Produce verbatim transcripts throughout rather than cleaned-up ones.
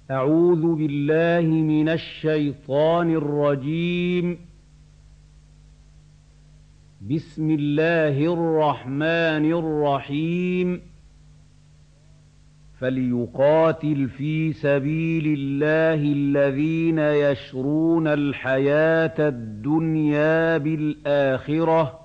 أعوذ بالله من الشيطان الرجيم. بسم الله الرحمن الرحيم. فليقاتل في سبيل الله الذين يشرون الحياة الدنيا بالآخرة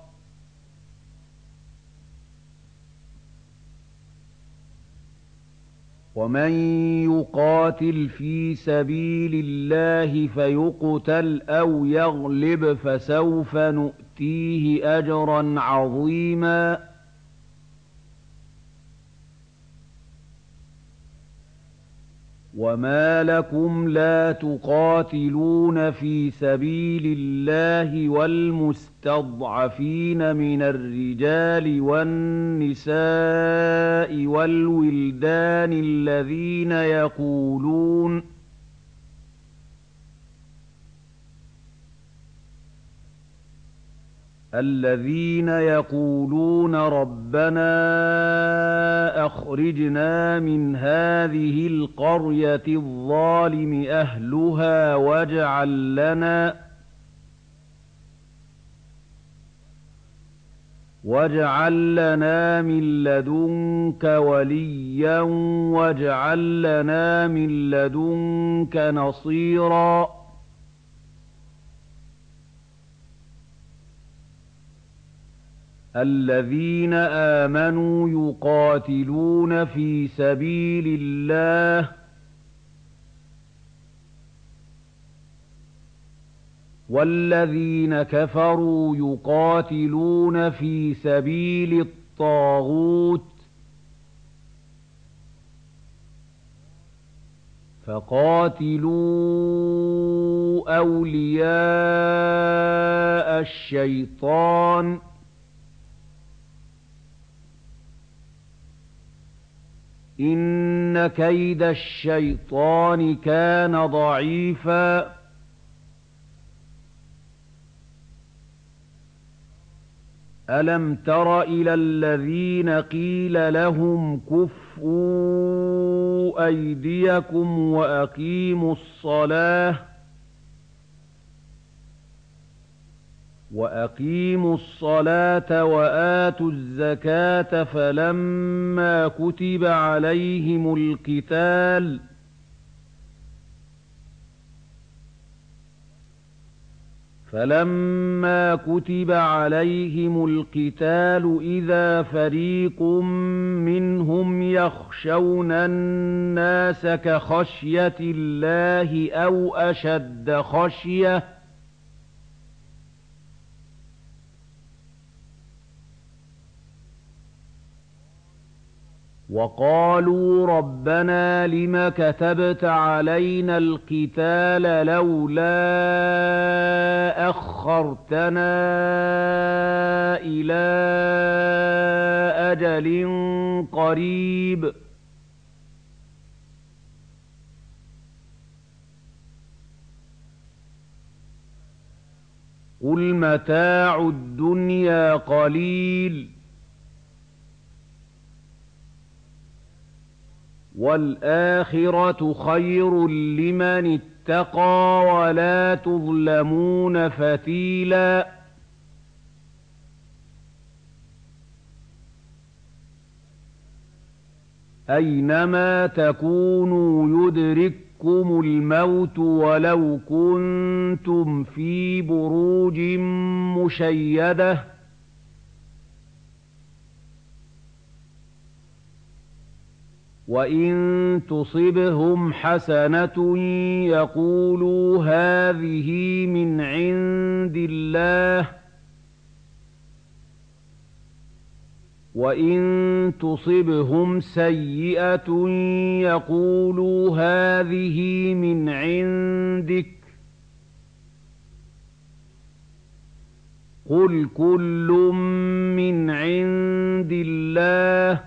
ومن يقاتل في سبيل الله فيقتل أو يغلب فسوف نؤتيه أجرا عظيما. وما لكم لا تقاتلون في سبيل الله والمستضعفين من الرجال والنساء والولدان الذين يقولون الذين يقولون ربنا أخرجنا من هذه القرية الظالم أهلها واجعل لنا واجعل لنا من لدنك وليا واجعل لنا من لدنك نصيرا. الذين آمنوا يقاتلون في سبيل الله والذين كفروا يقاتلون في سبيل الطاغوت فقاتلوا أولياء الشيطان إن كيد الشيطان كان ضعيفا. ألم تر إلى الذين قيل لهم كفوا أيديكم وأقيموا الصلاة وأقيموا الصلاة وآتوا الزكاة فلما كتب عليهم القتال فلما كتب عليهم القتال إذا فريق منهم يخشون الناس كخشية الله أو أشد خشية وقالوا ربنا لم كتبت علينا القتال لولا أخرتنا إلى أجل قريب قل متاع الدنيا قليل والآخرة خير لمن اتقى ولا تظلمون فتيلا. أينما تكونوا يدرككم الموت ولو كنتم في بروج مشيدة وإن تصبهم حسنة يقولوا هذه من عند الله وإن تصبهم سيئة يقولوا هذه من عندك قل كل من عند الله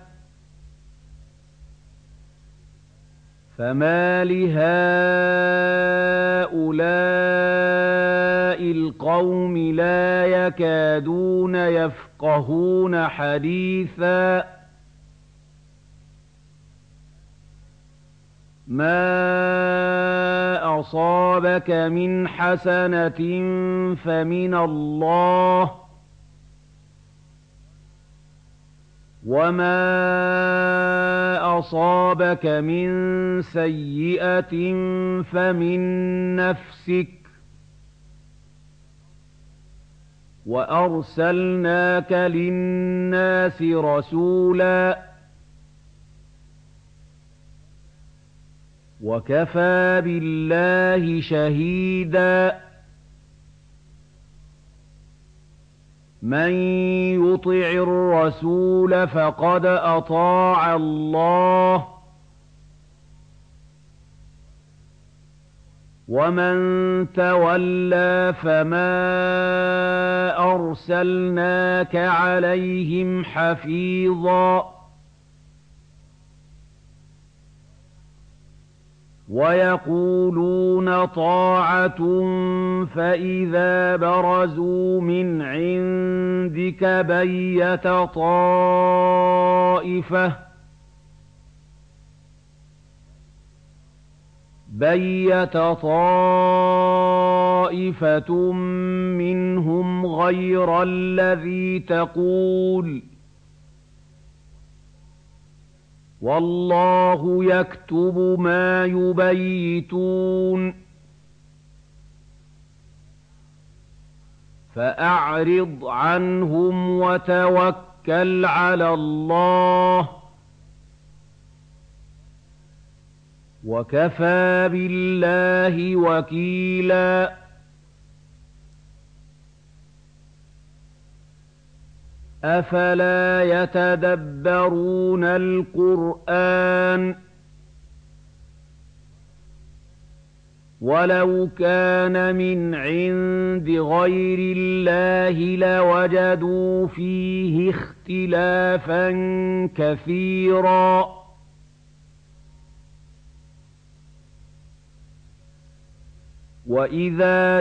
فما لهؤلاء القوم لا يكادون يفقهون حديثا ما أصابك من حسنة فمن الله وما أصابك من سيئة فمن نفسك وأرسلناك للناس رسولا وكفى بالله شهيدا من يطع الرسول فقد أطاع الله ومن تولى فما أرسلناك عليهم حفيظا ويقولون طاعة فإذا برزوا من عندك بيت طائفة بيت طائفة منهم غير الذي تقول والله يكتب ما يبيتون فأعرض عنهم وتوكل على الله وكفى بالله وكيلا أفلا يتدبرون القرآن ولو كان من عند غير الله لوجدوا فيه اختلافا كثيرا وإذا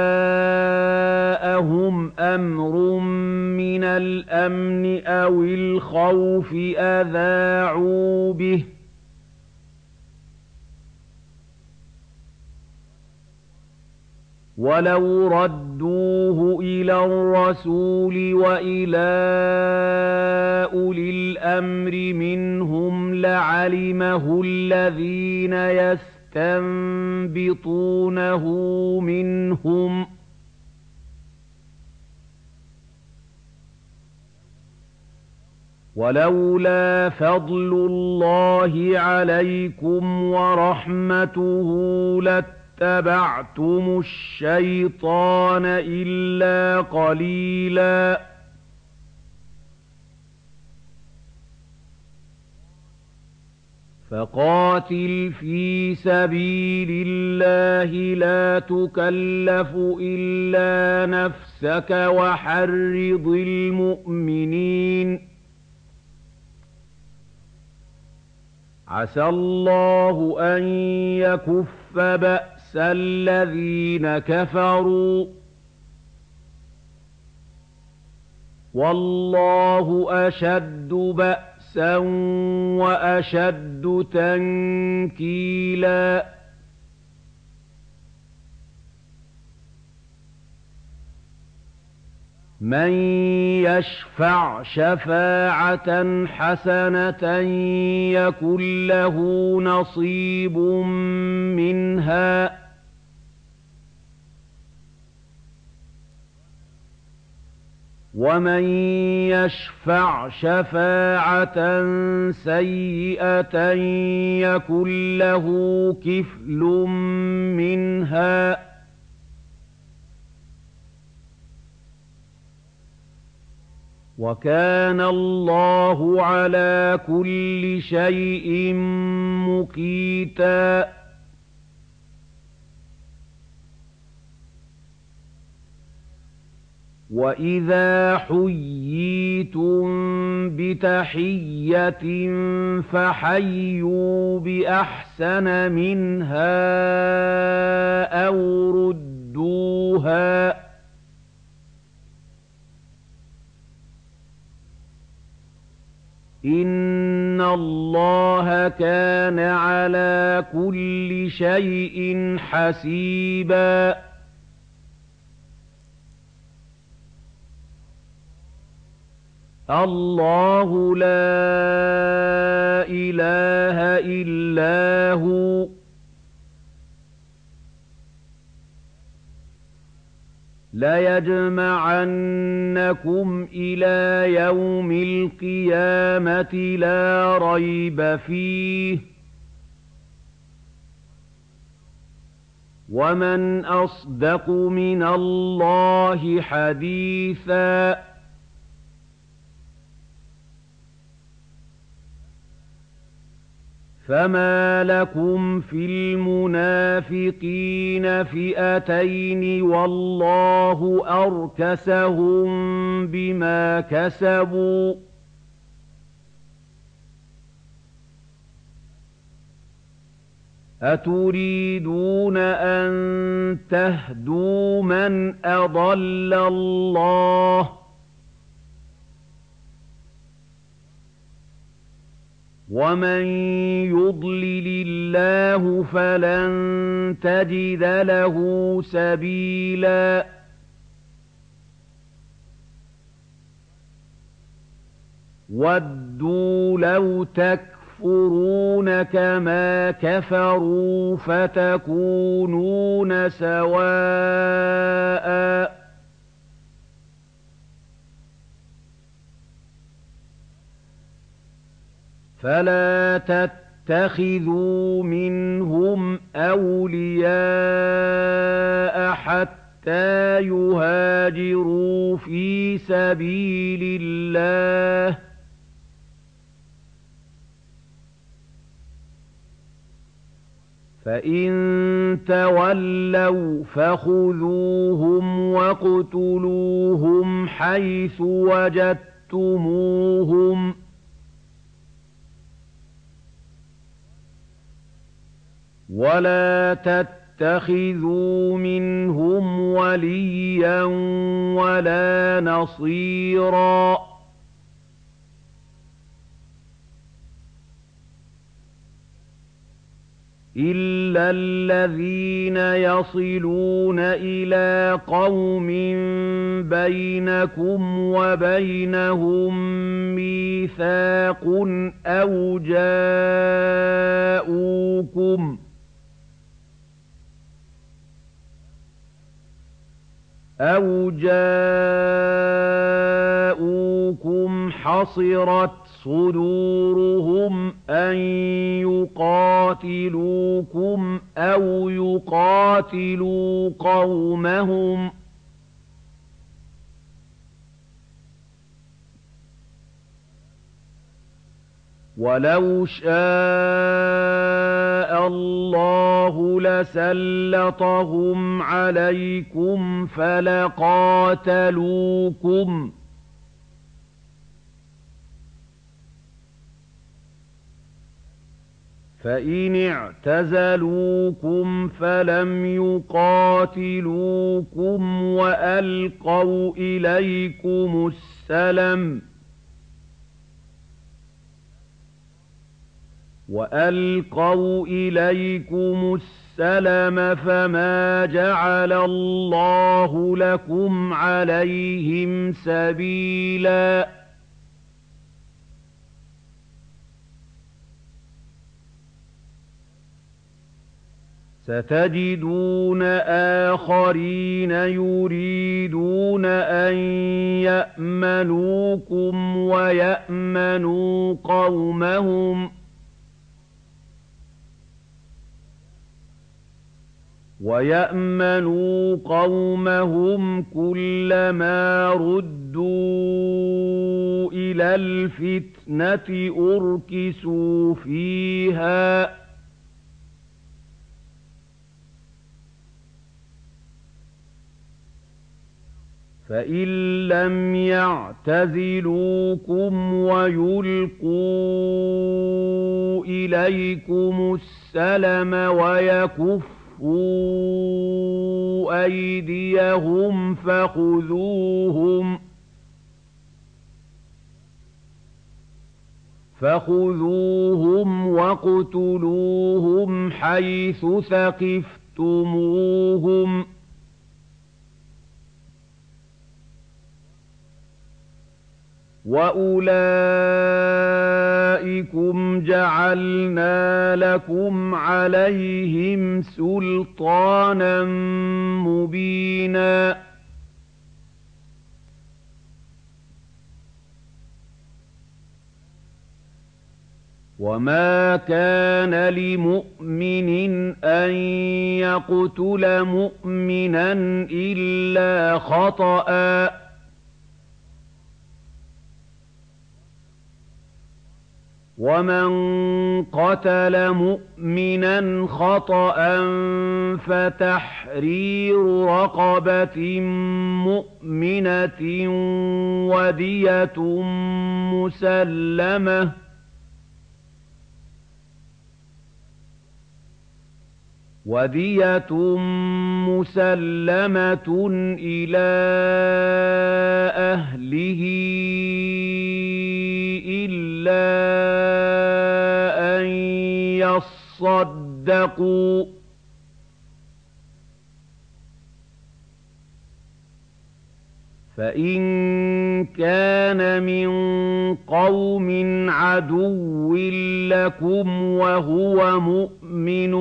جاءهم أمر من الأمن أو الخوف أذاعوا به ولو ردوه إلى الرسول وإلى أولي الأمر منهم لعلمه الذين يستنبطونه منهم ولولا فضل الله عليكم ورحمته لاتبعتم الشيطان إلا قليلا فقاتل في سبيل الله لا تكلف إلا نفسك وحرض المؤمنين عسى الله أن يكف بأس الذين كفروا والله أشد بأسا وأشد تنكيلا من يشفع شفاعة حسنة يكن له نصيب منها ومن يشفع شفاعة سيئة يكن له كفل منها وكان الله على كل شيء مقيتا وإذا حييتم بتحية فحيوا بأحسن منها أو ردوها إن اللَّهَ كَانَ عَلَىٰ كُلِّ شَيْءٍ حَسِيبًا اللَّهُ لَا إِلَٰهَ إِلَّا هُوَ لَيَجْمَعَنَّكُمْ إِلَىٰ يَوْمِ الْقِيَامَةِ لَا رَيْبَ فِيهِ ۗ وَمَنْ أَصْدَقُ مِنَ اللَّهِ حَدِيثًا فَمَا لَكُمْ فِي الْمُنَافِقِينَ فِئَتَيْنِ وَاللَّهُ أَرْكَسَهُم بِمَا كَسَبُوا ۚ أَتُرِيدُونَ أَن تَهْدُوا مَنْ أَضَلَّ اللَّهُ ۖ وَمَن يُضْلِلِ اللَّهُ فَلَن تَجِدَ لَهُ سَبِيلًا وَدُّوا لَوْ تَكْفُرُونَ كَمَا كَفَرُوا فَتَكُونُونَ سَوَاءً ۖ فَلَا تَتَّخِذُوا مِنْهُمْ أَوْلِيَاءَ حَتَّىٰ يُهَاجِرُوا فِي سَبِيلِ اللَّهِ ۚ فَإِن تَوَلَّوْا فَخُذُوهُمْ وَاقْتُلُوهُمْ حَيْثُ وَجَدتُّمُوهُمْ ۖ وَلَا تَتَّخِذُوا مِنْهُمْ وَلِيًّا وَلَا نَصِيرًا إِلَّا الَّذِينَ يَصِلُونَ إِلَىٰ قَوْمٍ بَيْنَكُمْ وَبَيْنَهُم مِّيثَاقٌ أَوْ جَاءُوكُمْ أَوْ جَاءُوكُمْ حَصِرَتْ صُدُورُهُمْ أَن يُقَاتِلُوكُمْ أَوْ يُقَاتِلُوا قَوْمَهُمْ ۚ وَلَوْ شَاءَ اللَّهُ لَسَلَّطَهُمْ عَلَيْكُمْ فَلَقَاتَلُوكُمْ ۚ فَإِنِ اعْتَزَلُوكُمْ فَلَمْ يُقَاتِلُوكُمْ وَأَلْقَوْا إِلَيْكُمُ السَّلَمَ وَأَلْقَوْا إِلَيْكُمُ السَّلَمَ فَمَا جَعَلَ اللَّهُ لَكُمْ عَلَيْهِمْ سَبِيلًا سَتَجِدُونَ آخَرِينَ يُرِيدُونَ أَن يَأْمَنُوكُمْ وَيَأْمَنُوا قَوْمَهُمْ ۚ وَيَأْمَنُوا قَوْمَهُمْ كُلَّمَا رُدُّوا إِلَى الْفِتْنَةِ أُرْكِسُوا فِيهَا ۚ فَإِن لَّمْ يَعْتَزِلُوكُمْ وَيُلْقُوا إِلَيْكُمُ السَّلَمَ وَيَكُفُّوا أَيْدِيَهُمْ فَخُذُوهُمْ فخذوهم واقتلوهم حيث ثقفتموهم وأولئكم جعلنا لكم عليهم سلطانا مبينا وما كان لمؤمن أن يقتل مؤمنا إلا خطأ ومن قتل مؤمنا خطأ فتحرير رقبة مؤمنة ودية مسلمة ودية مسلمة إلى أهله إلا أن يصدقوا فإن كان من قوم عدو لكم وهو مؤمن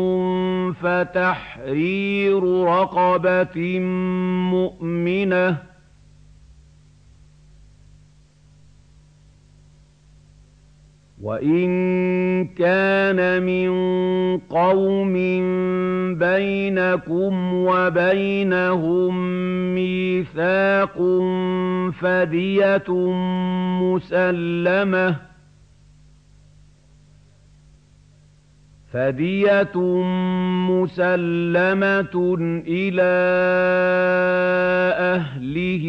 فتحرير رقبة مؤمنة وإن كان من قوم بينكم وبينهم ميثاق فدية مسلمة فدية مسلمة إلى أهله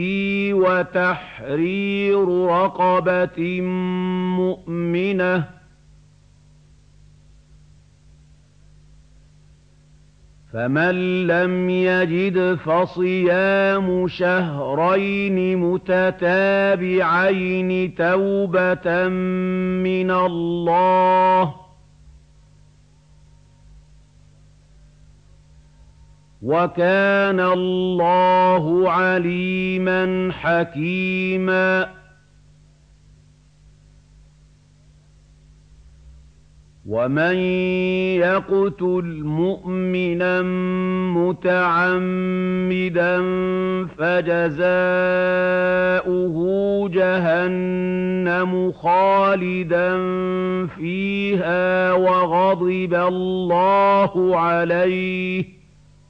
وتحرير رقبة مؤمنة فمن لم يجد فصيام شهرين متتابعين توبة من الله وكان الله عليما حكيما ومن يقتل مؤمنا متعمدا فجزاؤه جهنم خالدا فيها وغضب الله عليه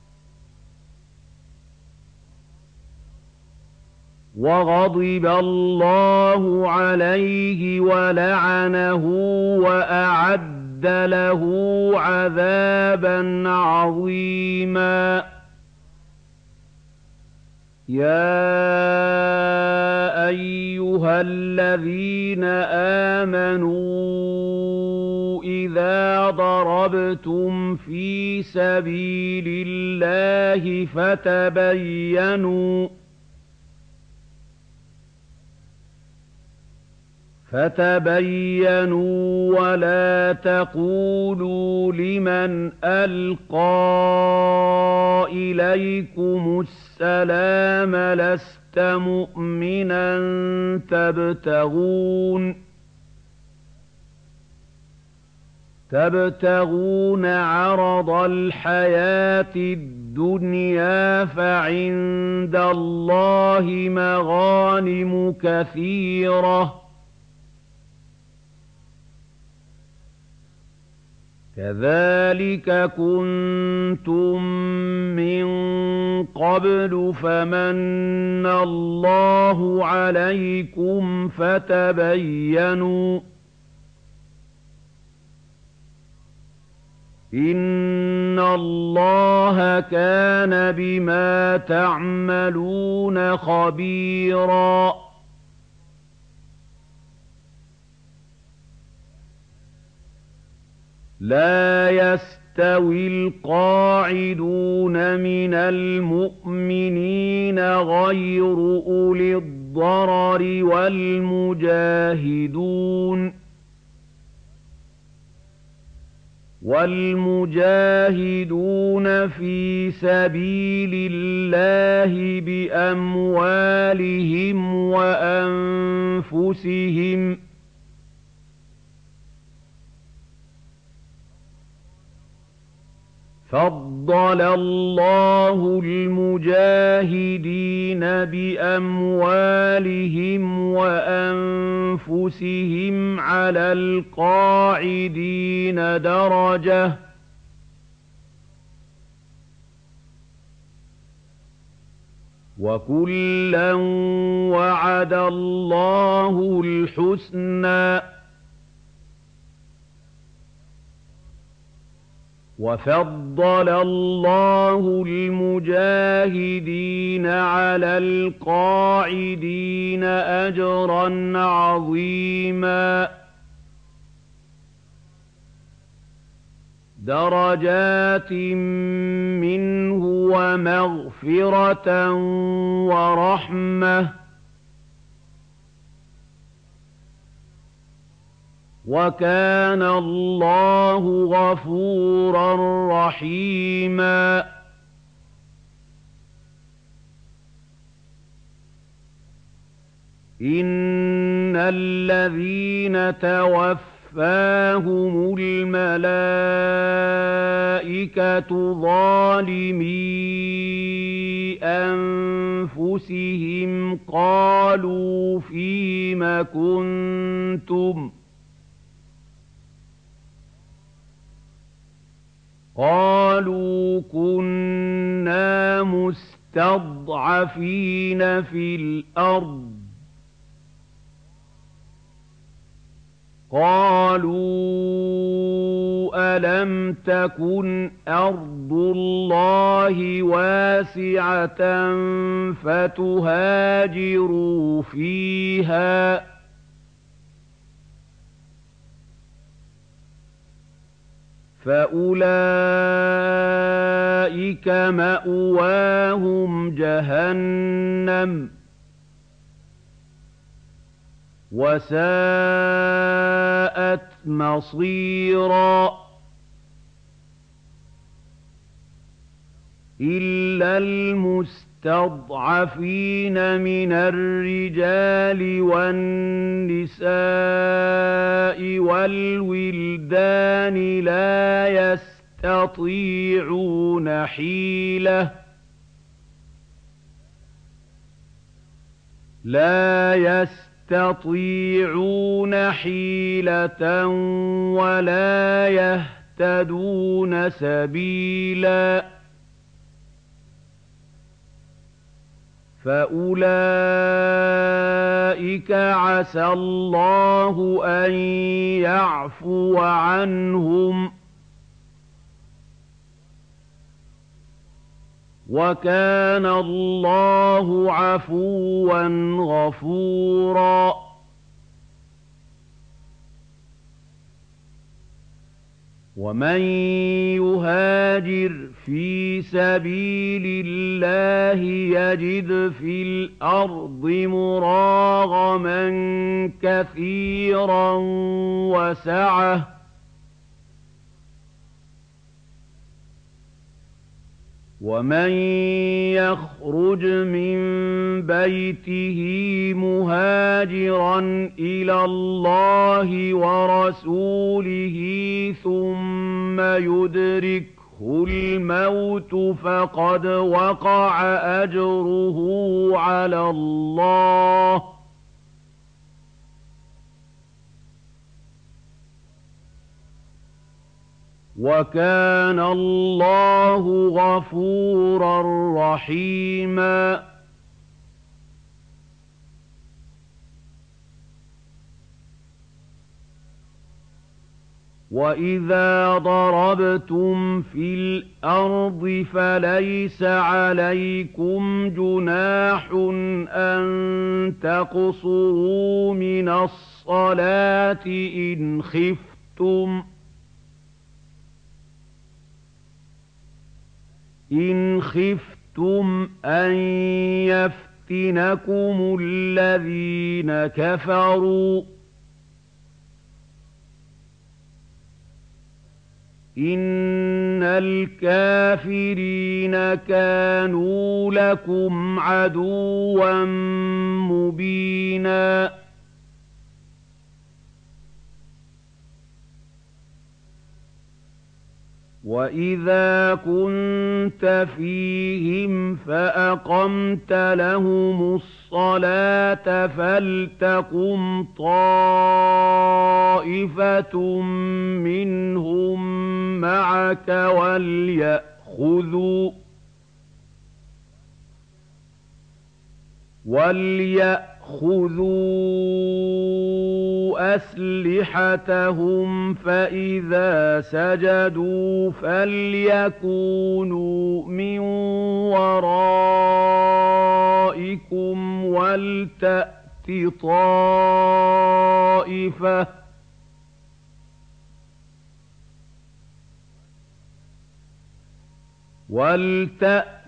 وغضب الله عليه ولعنه وأعد له عذابا عظيما يا أيها الذين آمنوا إذا ضربتم في سبيل الله فتبينوا فتبينوا ولا تقولوا لمن ألقى إليكم السلام لست مؤمنا تبتغون تبتغون عرض الحياة الدنيا فعند الله مغانم كثيرة كذلك كنتم من قبل فمن الله عليكم فتبينوا إن الله كان بما تعملون خبيرا لا يستوي القاعدون من المؤمنين غير أولي الضرر والمجاهدون وَالْمُجَاهِدُونَ فِي سَبِيلِ اللَّهِ بِأَمْوَالِهِمْ وَأَنفُسِهِمْ ۚ فَضَّلَ اللَّهُ الْمُجَاهِدِينَ بِأَمْوَالِهِمْ وَأَنفُسِهِمْ عَلَى الْقَاعِدِينَ دَرَجَةً ۚ وَكُلًّا وَعَدَ اللَّهُ الْحُسْنَىٰ ۚ وَفَضَّلَ اللَّهُ الْمُجَاهِدِينَ عَلَى الْقَاعِدِينَ أَجْرًا عَظِيمًا، دَرَجَاتٍ مِّنْهُ وَمَغْفِرَةً وَرَحْمَةً ۚ وَكَانَ اللَّهُ غَفُورًا رَّحِيمًا. إِنَّ الَّذِينَ تَوَفَّاهُمُ الْمَلَائِكَةُ ظَالِمِي أَنفُسِهِمْ قَالُوا فِيمَ كُنتُمْ ۖ قَالُوا كُنَّا مُسْتَضْعَفِينَ فِي الْأَرْضِ ۚ قَالُوا أَلَمْ تَكُنْ أَرْضُ اللَّهِ وَاسِعَةً فَتُهَاجِرُوا فِيهَا ۚ فَأُولَٰئِكَ مَأْوَاهُمْ جَهَنَّمُ ۖ وَسَاءَتْ مَصِيرًا. إِلَّا الْمُسْتَضْعَفِينَ مِنَ الرِّجَالِ وَالنِّسَاءِ وَالْوِلْدَانِ لَا يَسْتَطِيعُونَ حِيلَةً لَا يَسْتَطِيعُونَ حِيلَةً وَلَا يَهْتَدُونَ سَبِيلًا. فَأُولَٰئِكَ عَسَى اللَّهُ أَن يَعْفُوَ عَنْهُمْ ۚ وَكَانَ اللَّهُ عَفُوًّا غَفُورًا. وَمَن يُهَاجِرْ فِي سَبِيلِ اللَّهِ يَجِدْ فِي الْأَرْضِ مُرَاغَمًا كَثِيرًا وَسَعَةً ۚ وَمَن يَخْرُجْ مِن بَيْتِهِ مُهَاجِرًا إِلَى اللَّهِ وَرَسُولِهِ ثُمَّ يُدْرِكْهُ الْمَوْتُ فَقَدْ وَقَعَ أَجْرُهُ عَلَى اللَّهِ ۗ وَكَانَ اللَّهُ غَفُورًا رَّحِيمًا. وَإِذَا ضَرَبْتُمْ فِي الْأَرْضِ فَلَيْسَ عَلَيْكُمْ جُنَاحٌ أَن تَقْصُرُوا مِنَ الصَّلَاةِ إِنْ خِفْتُمْ إِنْ خِفْتُمْ أَن يَفْتِنَكُمُ الَّذِينَ كَفَرُوا ۚ إِنَّ الْكَافِرِينَ كَانُوا لَكُمْ عَدُوًّا مُّبِينًا وَإِذَا كُنتَ فِيهِمْ فَأَقَمْتَ لَهُمُ الصَّلَاةَ فَلْتَقُمْ طَائِفَةٌ مِّنْهُم مَّعَكَ وَلْيَأْخُذُوا وَلْيَأْخُذُوا أَسْلِحَتَهُمْ فَإِذَا سَجَدُوا فَلْيَكُونُوا مِن وَرَائِكُمْ وَلْتَأْتِ طَائِفَةٌ وَلْتَأْتِ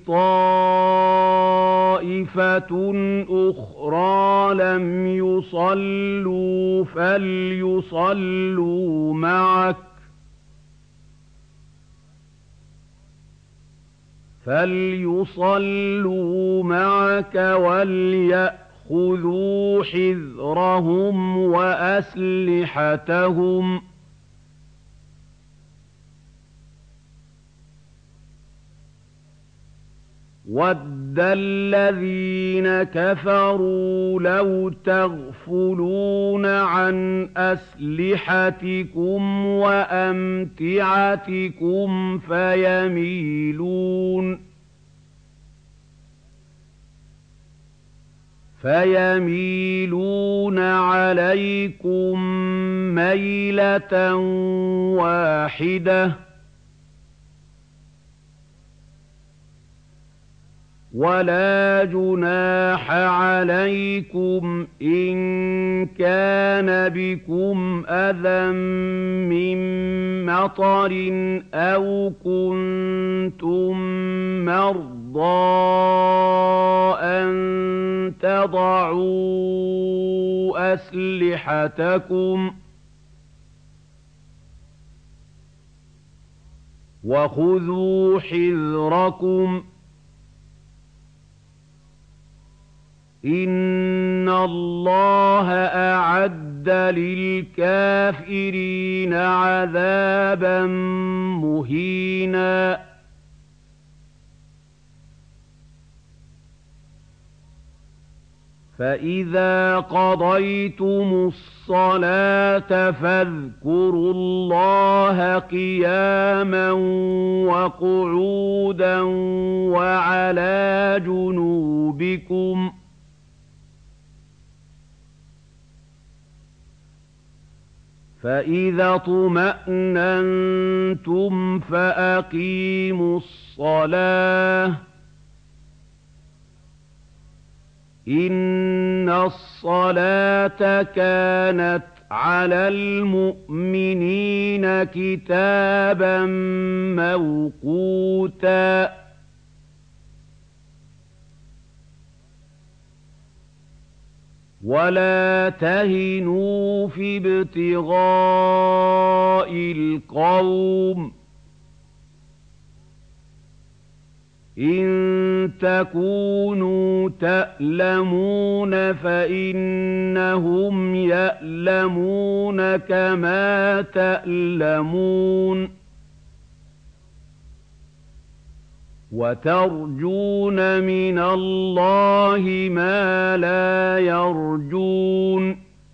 طَائِفَةٌ أُخْرَىٰ لَمْ يُصَلُّوا فَلْيُصَلُّوا مَعَكَ فَلْيُصَلُّوا مَعَكَ وَلْيَأْخُذُوا حِذْرَهُمْ وَأَسْلِحَتَهُمْ ۗ وَدَّ الَّذِينَ كَفَرُوا لَوْ تَغْفُلُونَ عَنْ أَسْلِحَتِكُمْ وَأَمْتِعَتِكُمْ فَيَمِيلُونَ فَيَمِيلُونَ عَلَيْكُم مَّيْلَةً وَاحِدَةً وَلَا جُنَاحَ عَلَيْكُمْ إِن كَانَ بِكُمْ أَذًى مِّن مَّطَرٍ أَوْ كُنتُم مَّرْضَىٰ أَن تَضَعُوا أَسْلِحَتَكُمْ ۖ وَخُذُوا حِذْرَكُمْ ۗ إِنَّ اللَّهَ أَعَدَّ لِلْكَافِرِينَ عَذَابًا مُّهِينًا فَإِذَا قَضَيْتُمُ الصَّلَاةَ فَاذْكُرُوا اللَّهَ قِيَامًا وَقُعُودًا وَعَلَىٰ جُنُوبِكُمْ ۚ فَإِذَا اطْمَأْنَنتُمْ فَأَقِيمُوا الصَّلَاةَ ۚ إِنَّ الصَّلَاةَ كَانَتْ عَلَى الْمُؤْمِنِينَ كِتَابًا مَّوْقُوتًا وَلَا تَهِنُوا فِي ابْتِغَاءِ الْقَوْمِ إِن تَكُونُوا تَأْلَمُونَ فَإِنَّهُمْ يَأْلَمُونَ كَمَا تَأْلَمُونَ وَتَرْجُونَ مِنَ اللَّهِ مَا لَا يَرْجُونَ ۗ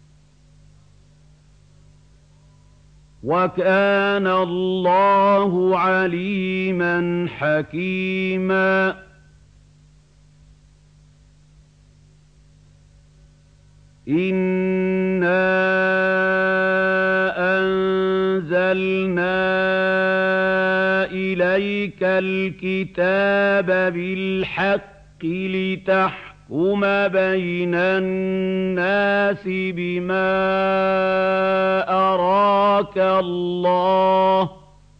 وَكَانَ اللَّهُ عَلِيمًا حَكِيمًا إِنَّا أَنزَلْنَا إِلَيْكَ الْكِتَابَ بِالْحَقِّ لِتَحْكُمَ بَيْنَ النَّاسِ بِمَا أَرَاكَ اللَّهُ ۚ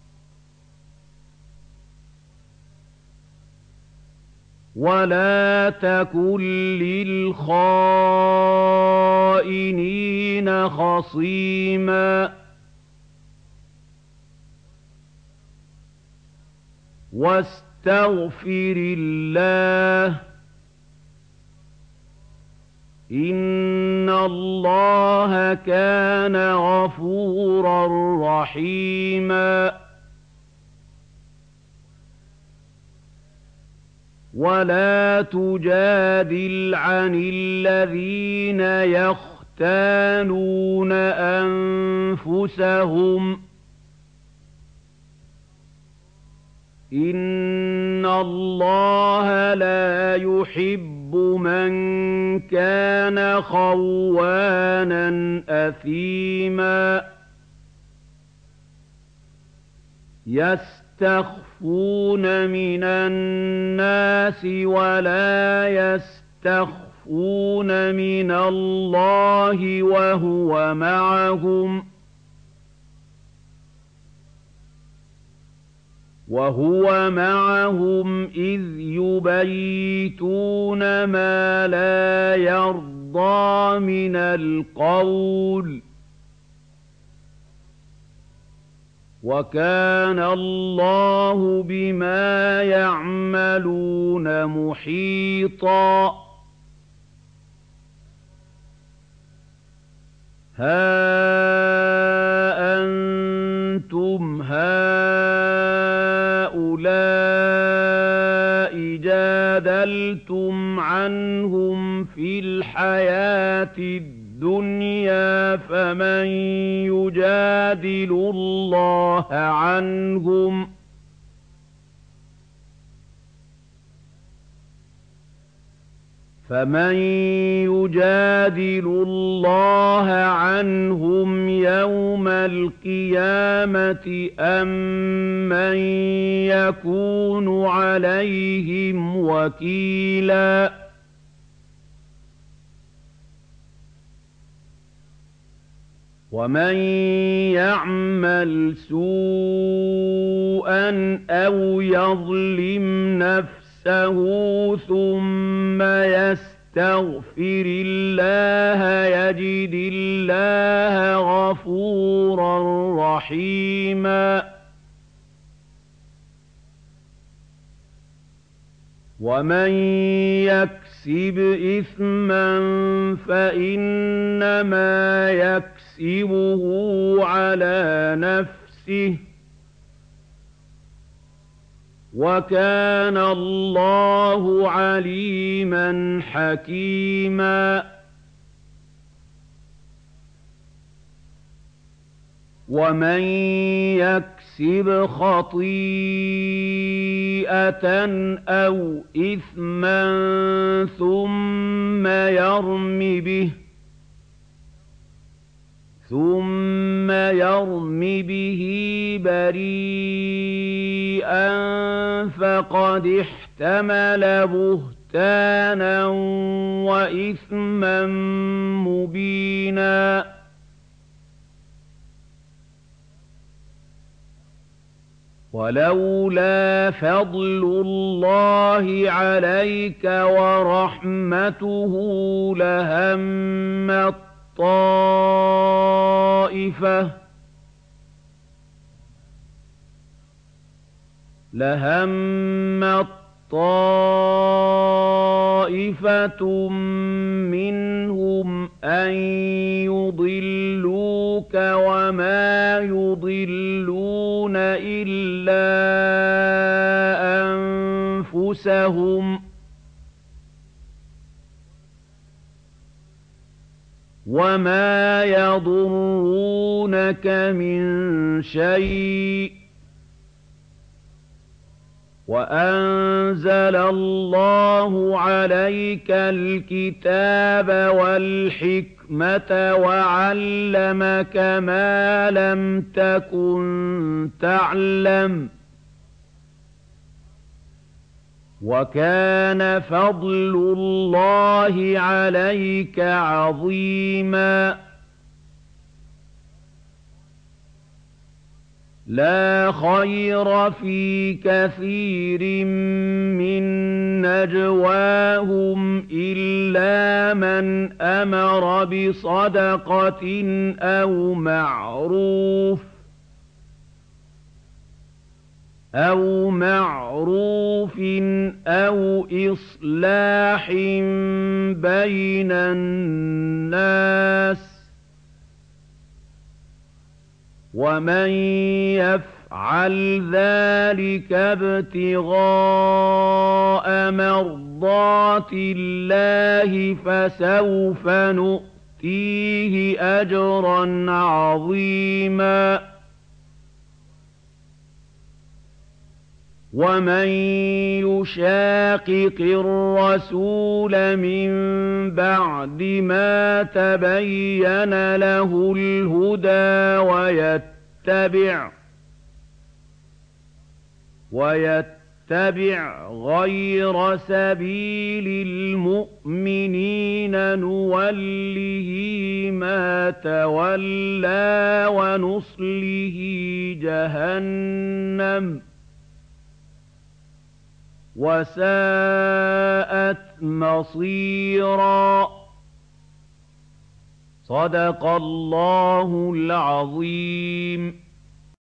وَلَا تَكُن لِّلْخَائِنِينَ خَصِيمًا واستغفر الله إن الله كان غفورا رحيما ولا تجادل عن الذين يختانون أنفسهم إن الله لا يحب من كان خوانا أثيما يستخفون من الناس ولا يستخفون من الله وهو معهم وهو معهم إذ يبيتون ما لا يرضى من القول وكان الله بما يعملون محيطا ها أنتم هؤلاء جادلتم عنهم في الحياة الدنيا فمن يجادل الله عنهم فمن يجادل الله عنهم يوم القيامة أم من يكون عليهم وكيلا ومن يعمل سوءا أو يظلم نفسه ثم يستغفر الله يجد الله غفورا رحيما ومن يكسب إثما فإنما يكسبه على نفسه وكان الله عليما حكيما ومن يكسب خطيئة أو إثما ثم يرم به ثم يرم به بريئا فقد احتمل بهتانا وإثما مبينا ولولا فضل الله عليك ورحمته لهم طائفة لهم طائفة منهم أن يضلوك وما يضلون إلا أنفسهم وما يضرونك من شيء وأنزل الله عليك الكتاب والحكمة وعلمك ما لم تكن تعلم وكان فضل الله عليك عظيما لا خير في كثير من نجواهم إلا من أمر بصدقة أو معروف أَوْ مَعْرُوفٍ أَوْ إِصْلَاحٍ بَيْنَ النَّاسِ ۚ وَمَن يَفْعَلْ ذَٰلِكَ ابْتِغَاءَ مَرْضَاتِ اللَّهِ فَسَوْفَ نُؤْتِيهِ أَجْرًا عَظِيمًا. وَمَن يُشَاقِقِ الرَّسُولَ مِن بَعْدِ مَا تَبَيَّنَ لَهُ الْهُدَىٰ وَيَتَّبِعْ وَيَتَّبِعْ غَيْرَ سَبِيلِ الْمُؤْمِنِينَ نُوَلِّهِ مَا تَوَلَّىٰ وَنُصْلِهِ جَهَنَّمَ ۖ وَسَاءَتْ مَصِيرًا. صدق الله العظيم.